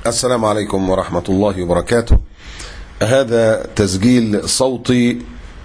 السلام عليكم ورحمة الله وبركاته. هذا تسجيل صوتي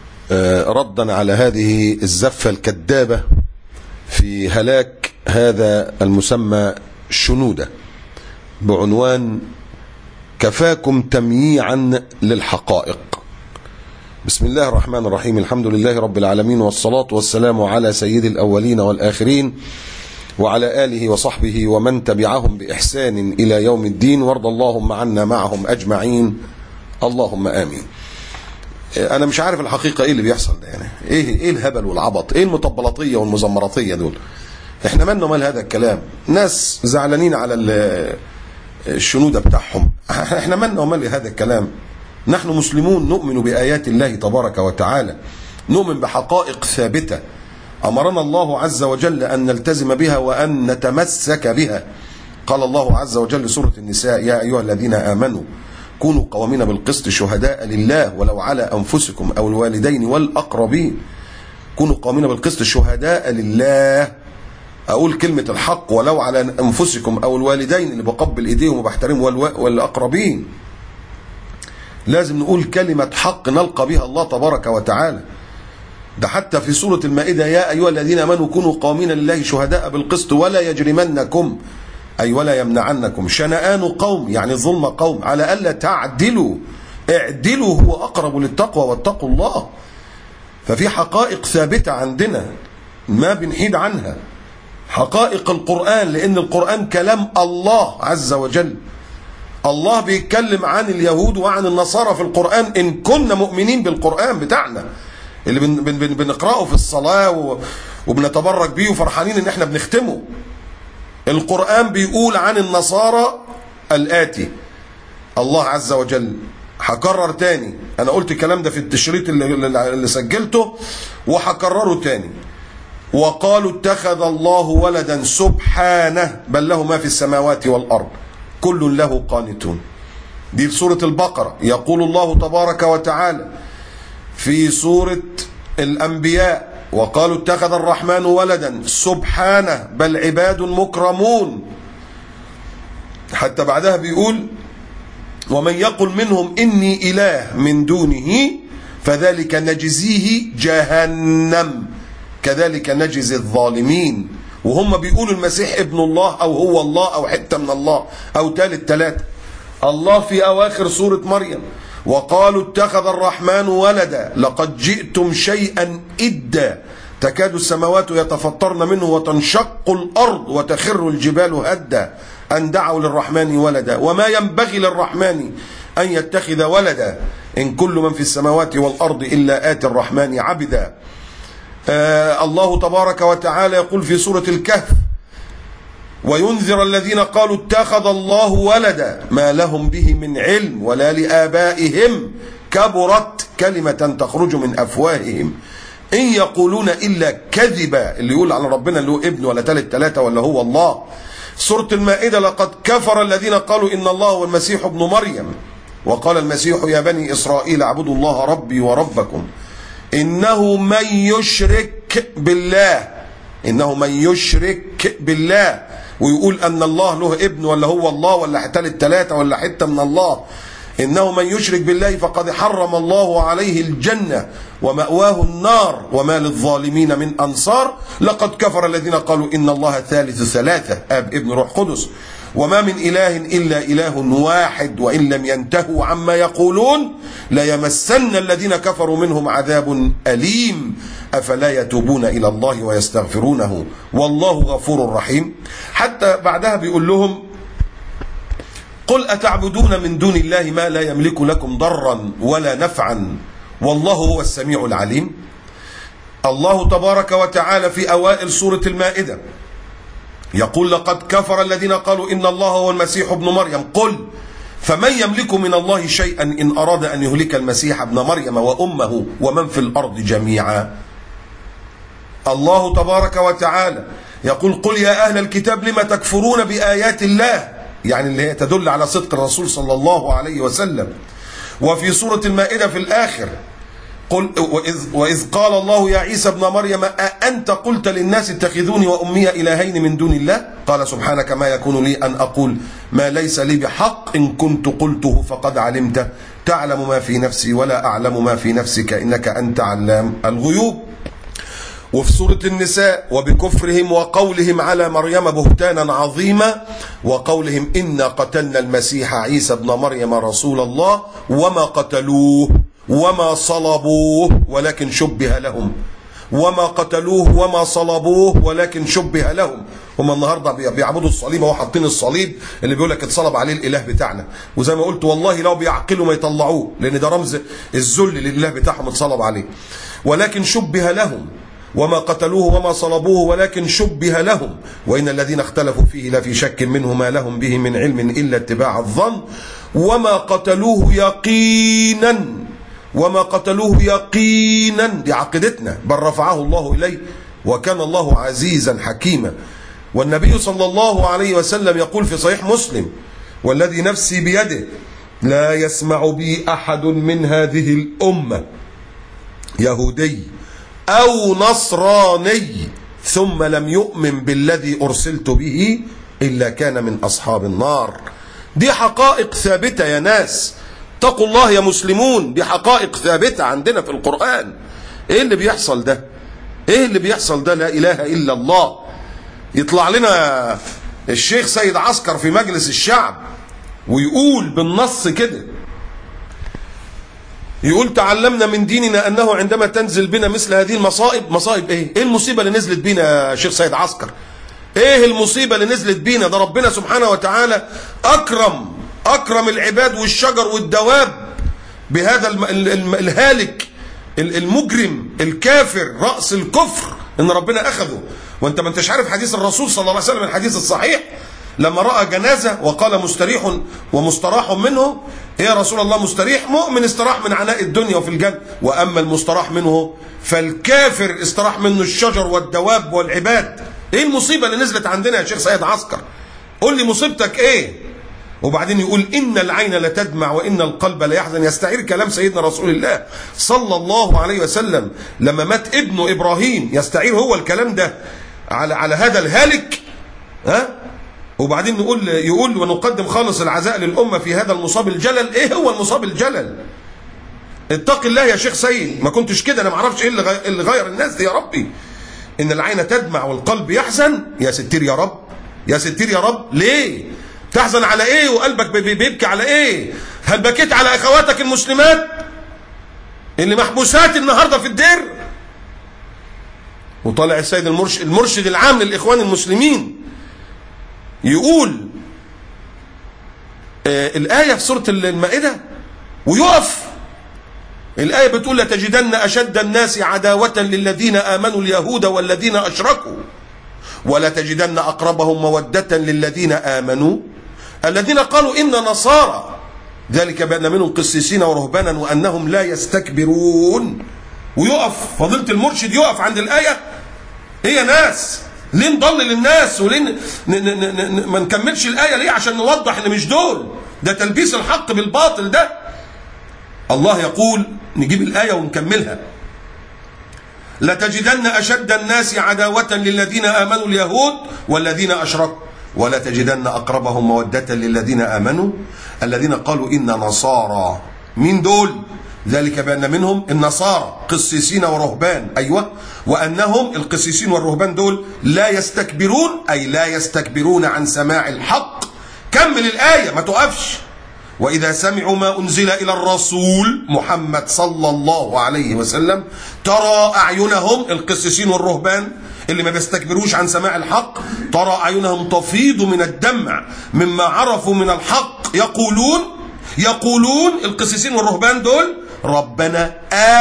ردا على هذه الزفة الكذابة في هلاك هذا المسمى شنودة بعنوان كفاكم تمييعا للحقائق. بسم الله الرحمن الرحيم، الحمد لله رب العالمين، والصلاة والسلام على سيد الأولين والآخرين وعلى آله وصحبه ومن تبعهم بإحسان إلى يوم الدين، وارض اللهم عنا معهم أجمعين، اللهم آمين. أنا مش عارف الحقيقة إيه اللي بيحصل ده، يعني إيه الهبل والعبط، إيه المطبلطية والمزمرطية دول؟ إحنا مالنا مال هذا الكلام؟ ناس زعلانين على الشنودة بتاعهم، إحنا مالنا ومال هذا الكلام؟ نحن مسلمون نؤمن بآيات الله تبارك وتعالى، نؤمن بحقائق ثابتة أمرنا الله عز وجل أن نلتزم بها وأن نتمسك بها. قال الله عز وجل سورة النساء: يا أيها الذين آمنوا كونوا قوامين بالقسط شهداء لله ولو على أنفسكم أو الوالدين والأقربين. كونوا قوامين بالقسط شهداء لله. أقول كلمة الحق ولو على أنفسكم أو الوالدين اللي بقبل إيديهم وبحترمهم والأقربين. لازم نقول كلمة حق نلقى بها الله تبارك وتعالى. ده حتى في سورة المائدة: يا أيها الذين آمنوا كونوا قوامين لله شهداء بالقسط ولا يجرمنكم أي ولا يمنعنكم شنآن قوم، يعني ظلم قوم، على ألا تعدلوا، اعدلوا هو أقرب للتقوى واتقوا الله. ففي حقائق ثابتة عندنا ما بنحيد عنها، حقائق القرآن، لأن القرآن كلام الله عز وجل. الله بيتكلم عن اليهود وعن النصارى في القرآن إن كنا مؤمنين بالقرآن بتاعنا اللي بنقرأه في الصلاة وبنتبرك بيه وفرحانين ان احنا بنختمه. القرآن بيقول عن النصارى الآتي: الله عز وجل هكرر تاني، انا قلت الكلام ده في التشريط اللي سجلته وهكرره تاني: وقالوا اتخذ الله ولدا سبحانه بل له ما في السماوات والأرض كل له قانتون. دي في سورة البقرة. يقول الله تبارك وتعالى في سورة الأنبياء: وقالوا اتخذ الرحمن ولدا سبحانه بل عباد مكرمون. حتى بعدها بيقول: ومن يقل منهم إني إله من دونه فذلك نجزيه جهنم كذلك نجزي الظالمين. وهم بيقولوا المسيح ابن الله أو هو الله أو حتة من الله أو ثالث ثلاثة. الله في أواخر سورة مريم: وقالوا اتخذ الرحمن ولدا لقد جئتم شيئا إدا تكاد السماوات يتفطرن منه وتنشق الأرض وتخر الجبال هدا أن دعوا للرحمن ولدا وما ينبغي للرحمن أن يتخذ ولدا إن كل من في السماوات والأرض إلا آتي الرحمن عبدا. الله تبارك وتعالى يقول في سورة الكهف: وينذر الذين قالوا اتخذ الله ولدا ما لهم به من علم ولا لآبائهم كبرت كلمة تخرج من أفواههم إن يقولون إلا كذبا. اللي يقول على ربنا اللي هو ابن ولا ثلاثة ولا هو الله. سورة المائدة: لقد كفر الذين قالوا إن الله هو المسيح ابن مريم وقال المسيح يا بني إسرائيل اعبدوا الله ربي وربكم إنه من يشرك بالله ويقول أن الله له ابن ولا هو الله ولا ثلاثة ولا حتة من الله، إنه من يشرك بالله فقد حرم الله عليه الجنة ومأواه النار وما للظالمين من أنصار. لقد كفر الذين قالوا إن الله ثالث ثلاثة آب ابن روح قدس وما من إله إلا إله واحد وإن لم ينتهوا عما يقولون ليمسن الذين كفروا منهم عذاب أليم أفلا يتوبون إلى الله ويستغفرونه والله غفور رحيم. حتى بعدها بيقول لهم: قل أتعبدون من دون الله ما لا يملك لكم ضرا ولا نفعا والله هو السميع العليم. الله تبارك وتعالى في أوائل سورة المائدة يقول: لقد كفر الذين قالوا إن الله هو المسيح ابن مريم قل فمن يملك من الله شيئا إن أراد أن يهلك المسيح ابن مريم وأمه ومن في الأرض جميعا. الله تبارك وتعالى يقول: قل يا أهل الكتاب لم تكفرون بآيات الله، يعني اللي هي تدل على صدق الرسول صلى الله عليه وسلم. وفي سورة المائدة في الآخر وإذ قال الله يا عيسى ابن مريم أأنت قلت للناس اتخذوني وأمي إلهين من دون الله قال سبحانك ما يكون لي أن أقول ما ليس لي بحق إن كنت قلته فقد علمته تعلم ما في نفسي ولا أعلم ما في نفسك إنك أنت علام الغيوب. وفي سورة النساء وبكفرهم وقولهم على مريم بهتانا عظيما وقولهم إنا قتلنا المسيح عيسى ابن مريم رسول الله وما قتلوه وما صلبوه ولكن شبه لهم وما قتلوه وما صلبوه ولكن شبه لهم. هم النهارده بيعبدوا الصليب وهو حاطين الصليب اللي بيقول لك اتصلب عليه الاله بتاعنا، وزي ما قلت والله لو بيعقلوا ما يطلعوه لان ده رمز الذل للاله بتاعهم اتصلب عليه. ولكن شبه لهم وما قتلوه وما صلبوه ولكن شبه لهم وإن الذين اختلفوا فيه لفي شك منه ما لهم به من علم إلا اتباع الظن وما قتلوه يقينا وما قتلوه يقينا دي عقيدتنا بل رفعه الله إليه وكان الله عزيزا حكيما. والنبي صلى الله عليه وسلم يقول في صحيح مسلم والذي نفسي بيده لا يسمع بي أحد من هذه الأمة يهودي أو نصراني ثم لم يؤمن بالذي أرسلت به إلا كان من أصحاب النار. دي حقائق ثابتة يا ناس، اتقوا الله يا مسلمون، دي حقائق ثابتة عندنا في القرآن. ايه اللي بيحصل ده؟ ايه اللي بيحصل ده؟ لا إله إلا الله. يطلع لنا الشيخ سيد عسكر في مجلس الشعب ويقول بالنص كده، يقول تعلمنا من ديننا أنه عندما تنزل بنا مثل هذه المصائب. مصائب ايه؟ ايه المصيبة اللي نزلت بينا يا شيخ سيد عسكر؟ ايه المصيبة اللي نزلت بينا؟ ده ربنا سبحانه وتعالى أكرم العباد والشجر والدواب بهذا الهالك المجرم الكافر رأس الكفر ان ربنا أخذه. وانت ما انتش عارف حديث الرسول صلى الله عليه وسلم الحديث الصحيح لما رأى جنازة وقال مستريح ومستراح منه. ايه يا رسول الله؟ مستريح مؤمن استراح من عناء الدنيا وفي الجنة، واما المستراح منه فالكافر استراح منه الشجر والدواب والعباد. ايه المصيبة اللي نزلت عندنا يا شيخ سيد عسكر؟ قول لي مصيبتك ايه؟ وبعدين يقول إن العين لتدمع وإن القلب ليحزن، يستعير كلام سيدنا رسول الله صلى الله عليه وسلم لما مات ابنه إبراهيم، يستعير هو الكلام ده على هذا الهالك. ها؟ وبعدين يقول ونقدم خالص العزاء للأمة في هذا المصاب الجلل. ايه هو المصاب الجلل؟ اتق الله يا شيخ سيد، ما كنتش كده، انا ما اعرفش ايه اللي غير الناس دي يا ربي. ان العين تدمع والقلب يحزن، يا ستير يا رب، يا ستير يا رب. ليه تحزن على ايه وقلبك بيبكي على ايه؟ هل بكيت على اخواتك المسلمات اللي محبوسات النهارده في الدير؟ وطالع السيد المرشد العام للاخوان المسلمين يقول الآية في سورة المائدة ويقف الآية بتقول لتجدن أشد الناس عداوة للذين آمنوا اليهود والذين أشركوا ولا تجدن أقربهم مودة للذين آمنوا الذين قالوا إن نصارى ذلك بأن منهم قسيسين ورهبانا وأنهم لا يستكبرون. ويقف فضيلة المرشد يقف عند الآية. هي ناس ليه نضلل الناس وليه ما نكملش الآية ليه؟ عشان نوضح ان مش دول، ده تلبيس الحق بالباطل ده. الله يقول نجيب الآية ونكملها لتجدن أشد الناس عداوة للذين آمنوا اليهود والذين أشركوا ولا تجدن أقربهم مودة للذين آمنوا الذين قالوا إن نصارى. مين دول؟ ذلك بأن منهم النصارى قسيسين ورهبان، أيوة، وأنهم القسيسين والرهبان دول لا يستكبرون، أي لا يستكبرون عن سماع الحق. كمل الآية ما تقفش. وإذا سمعوا ما أنزل إلى الرسول محمد صلى الله عليه وسلم ترى أعينهم القسيسين والرهبان اللي ما بيستكبروش عن سماع الحق ترى أعينهم تفيض من الدمع مما عرفوا من الحق يقولون القسيسين والرهبان دول ربنا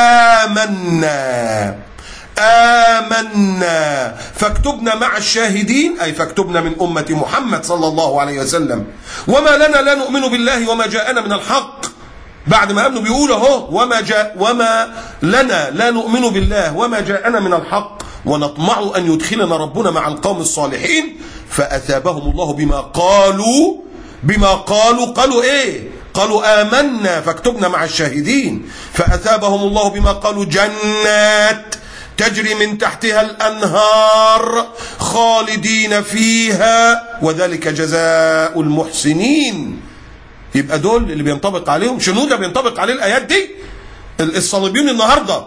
آمنا فاكتبنا مع الشاهدين، أي فاكتبنا من أمة محمد صلى الله عليه وسلم. وما لنا لا نؤمن بالله وما جاءنا من الحق. بعد ما أمنوا بيقولوا اهو وما لنا لا نؤمن بالله وما جاءنا من الحق ونطمع أن يدخلنا ربنا مع القوم الصالحين فأثابهم الله بما قالوا. قالوا ايه؟ قالوا آمنا فاكتبنا مع الشاهدين، فأثابهم الله بما قالوا جنات تجري من تحتها الأنهار خالدين فيها وذلك جزاء المحسنين. يبقى دول اللي بينطبق عليهم شنو ده بينطبق عليه الآيات دي. الصليبيون النهارده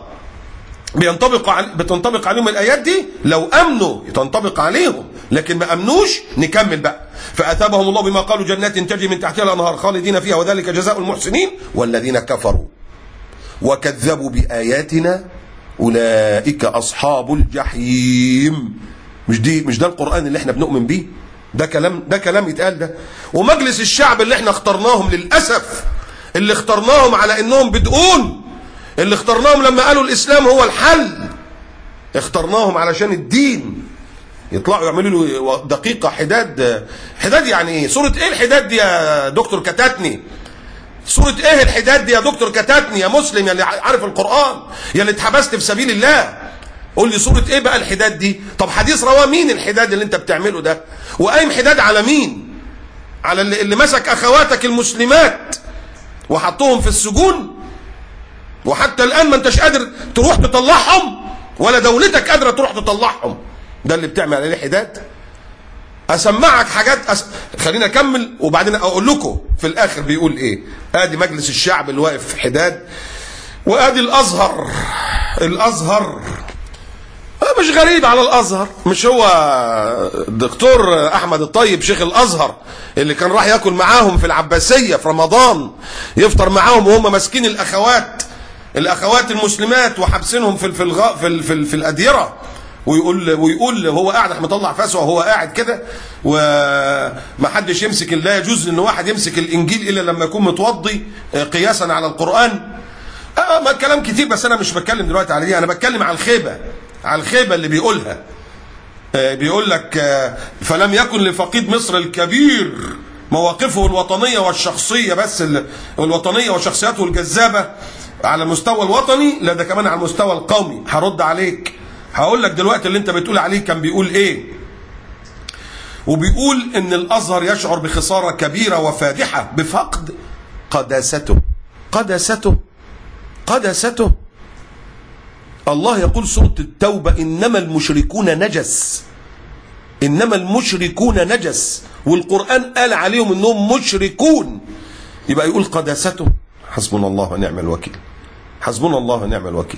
بتنطبق عليهم الآيات دي، لو أمنوا تنطبق عليهم، لكن ما أمنوش. نكمل بقى. فأثابهم الله بما قالوا جنات تجري من تحتها الأنهار خالدين فيها وذلك جزاء المحسنين والذين كفروا وكذبوا بآياتنا أولئك أصحاب الجحيم. مش ده القرآن اللي احنا بنؤمن بيه؟ ده كلام يتقال ده. ومجلس الشعب اللي احنا اخترناهم للأسف، اللي اخترناهم على انهم بدؤون، اللي اخترناهم لما قالوا الإسلام هو الحل، اخترناهم علشان الدين يطلعوا يعملوا له دقيقة حداد يعني ايه؟ سورة ايه الحداد دي يا دكتور كتاتني؟ سورة ايه الحداد دي يا دكتور كتاتني يا مسلم يا اللي عارف القرآن يا اللي اتحبست في سبيل الله؟ قول لي سورة ايه بقى الحداد دي؟ طب حديث رواه مين الحداد اللي انت بتعمله ده؟ وقايم حداد على مين؟ على اللي مسك اخواتك المسلمات وحطوهم في السجون، وحتى الان ما انتش قادر تروح تطلعهم، ولا دولتك قادرة تروح تطلعهم. ده اللي بتعمل عليه حداد؟ اسمعك حاجات خلينا اكمل وبعدين اقول لكم في الاخر بيقول ايه. ادي مجلس الشعب اللي واقف في حداد، وادي الازهر مش غريب على الازهر. مش هو الدكتور احمد الطيب شيخ الازهر اللي كان راح ياكل معاهم في العباسيه في رمضان، يفطر معاهم وهم ماسكين الاخوات المسلمات وحابسينهم في الاديره، ويقول هو قاعد مطلع فاسه وهو قاعد كده، وما حدش يمسك، لا يجوز ان واحد يمسك الانجيل الا لما يكون متوضي قياسا على القران. ما كلام كتير، بس انا مش بتكلم دلوقتي على دي، انا بتكلم على الخيبه اللي بيقولها. بيقول لك فلم يكن لفقيد مصر الكبير مواقفه الوطنيه والشخصيه بس، الوطنيه وشخصياته الجذابه على المستوى الوطني، لا ده كمان على المستوى القومي. هرد عليك، هقول لك دلوقتي اللي انت بتقول عليه كان بيقول ايه. وبيقول ان الازهر يشعر بخساره كبيره وفادحه بفقد قداسته. الله يقول سورة التوبة إنما المشركون نجس، والقرآن قال عليهم إنهم مشركون، يبقى يقول قداسته. حسبنا الله ونعم الوكيل.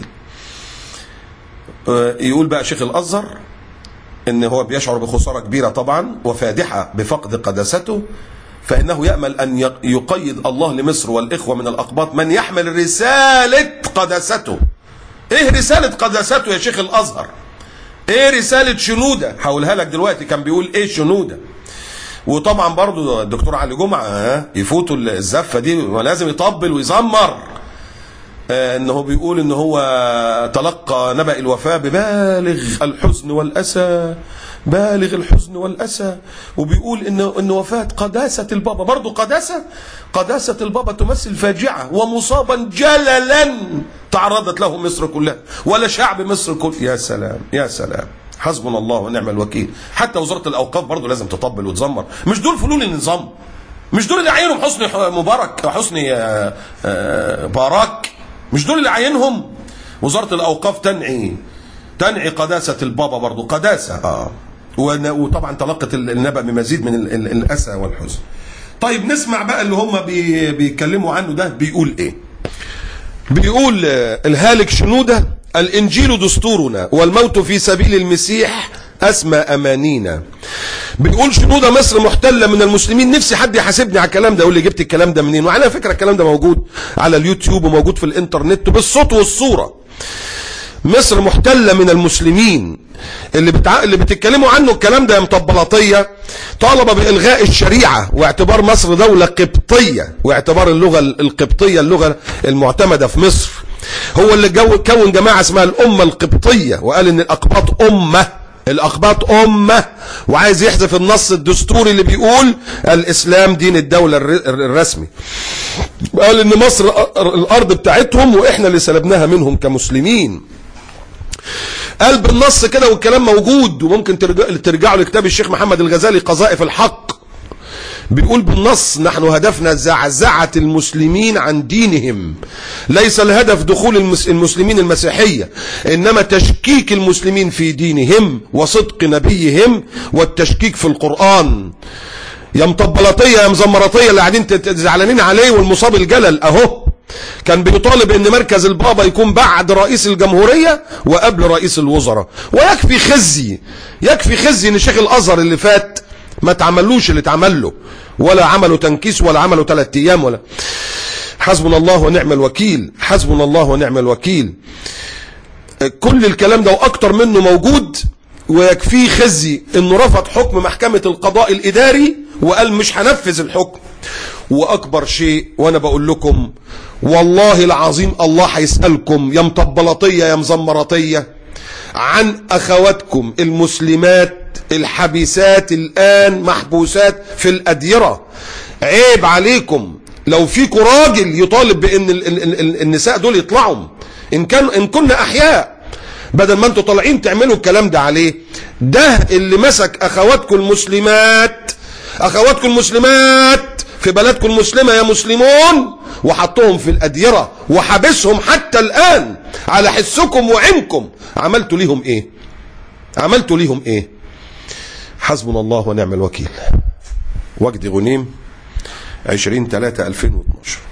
يقول بقى شيخ الأزهر إن هو بيشعر بخسارة كبيرة طبعا وفادحة بفقد قداسته، فإنه يأمل أن يقيد الله لمصر والإخوة من الأقباط من يحمل رسالة قداسته. ايه رسالة قداسته يا شيخ الازهر؟ ايه رسالة شنودة؟ هقولها لك دلوقتي. كان بيقول ايه شنودة؟ وطبعا برضو الدكتور علي جمعة يفوتوا الزفة دي ولازم يطبل ويزمر. انه بيقول ان هو تلقى نبأ الوفاة ببالغ الحزن والأسى، وبيقول ان وفاة قداسة البابا، برضو قداسة البابا تمثل فاجعة ومصابا جللا تعرضت له مصر كلها ولا شعب مصر كله. يا سلام حسبنا الله ونعم الوكيل. حتى وزارة الأوقاف برضو لازم تطبل وتزمر. مش دول فلول النظام؟ مش دول اللي عينهم حسني باراك؟ مش دول اللي عينهم؟ وزارة الأوقاف تنعي قداسة البابا، برضو قداسة. وطبعا تلقت النبأ بمزيد من الأسى والحزن. طيب نسمع بقى اللي هم بيتكلموا عنه ده بيقول ايه. بيقول الهالك شنودة: الإنجيل دستورنا والموت في سبيل المسيح أسمى أمانينا. بيقول شنودة مصر محتلة من المسلمين. نفسي حد يحاسبني على الكلام ده، يقول لي جبت الكلام ده منين؟ وعلى فكرة الكلام ده موجود على اليوتيوب وموجود في الإنترنت بالصوت والصورة. مصر محتلة من المسلمين. اللي بتتكلموا عنه الكلام ده يا مطبلطية طالب بإلغاء الشريعة واعتبار مصر دولة قبطية، واعتبار اللغة القبطية اللغة المعتمدة في مصر. هو اللي كون جماعة اسمها الأمة القبطية، وقال إن الأقباط أمة، وعايز يحذف النص الدستوري اللي بيقول الإسلام دين الدولة الرسمي. قال إن مصر الأرض بتاعتهم وإحنا اللي سلبناها منهم كمسلمين. قال بالنص كده، والكلام موجود، وممكن ترجعوا لكتاب الشيخ محمد الغزالي قذائف الحق. بيقول بالنص: نحن هدفنا زعزعة المسلمين عن دينهم، ليس الهدف دخول المسلمين المسيحية، إنما تشكيك المسلمين في دينهم وصدق نبيهم والتشكيك في القرآن. يا مطبلطية يا مزمرطية اللي قاعدين زعلانين عليه والمصاب الجلل اهو كان بيطالب ان مركز البابا يكون بعد رئيس الجمهورية وقبل رئيس الوزراء. ويكفي خزي، يكفي خزي ان شيخ الازهر اللي فات ما تعملوش اللي اتعمل له، ولا عملوا تنكيس ولا عملوا 3 ايام ولا. حسبنا الله ونعم الوكيل، حسبنا الله ونعم الوكيل. كل الكلام ده واكتر منه موجود. ويكفيه خزي انه رفض حكم محكمة القضاء الاداري وقال مش هنفذ الحكم. واكبر شيء وانا بقول لكم والله العظيم الله هيسألكم يا مطبلطية يا مزمرطية عن اخواتكم المسلمات الحبيسات الان محبوسات في الاديرة. عيب عليكم لو فيكم راجل يطالب بان النساء دول يطلعوا ان كنا احياء، بدل ما انتوا طالعين تعملوا الكلام ده عليه. ده اللي مسك اخواتكم المسلمات، اخواتكم المسلمات في بلدكم المسلمة يا مسلمون، وحطوهم في الأديرة وحبسهم حتى الآن على حسكم وعينكم. عملتوا ليهم ايه؟ عملتوا ليهم ايه؟ حسبنا الله ونعم الوكيل. وجدي غنيم 20/3/2012.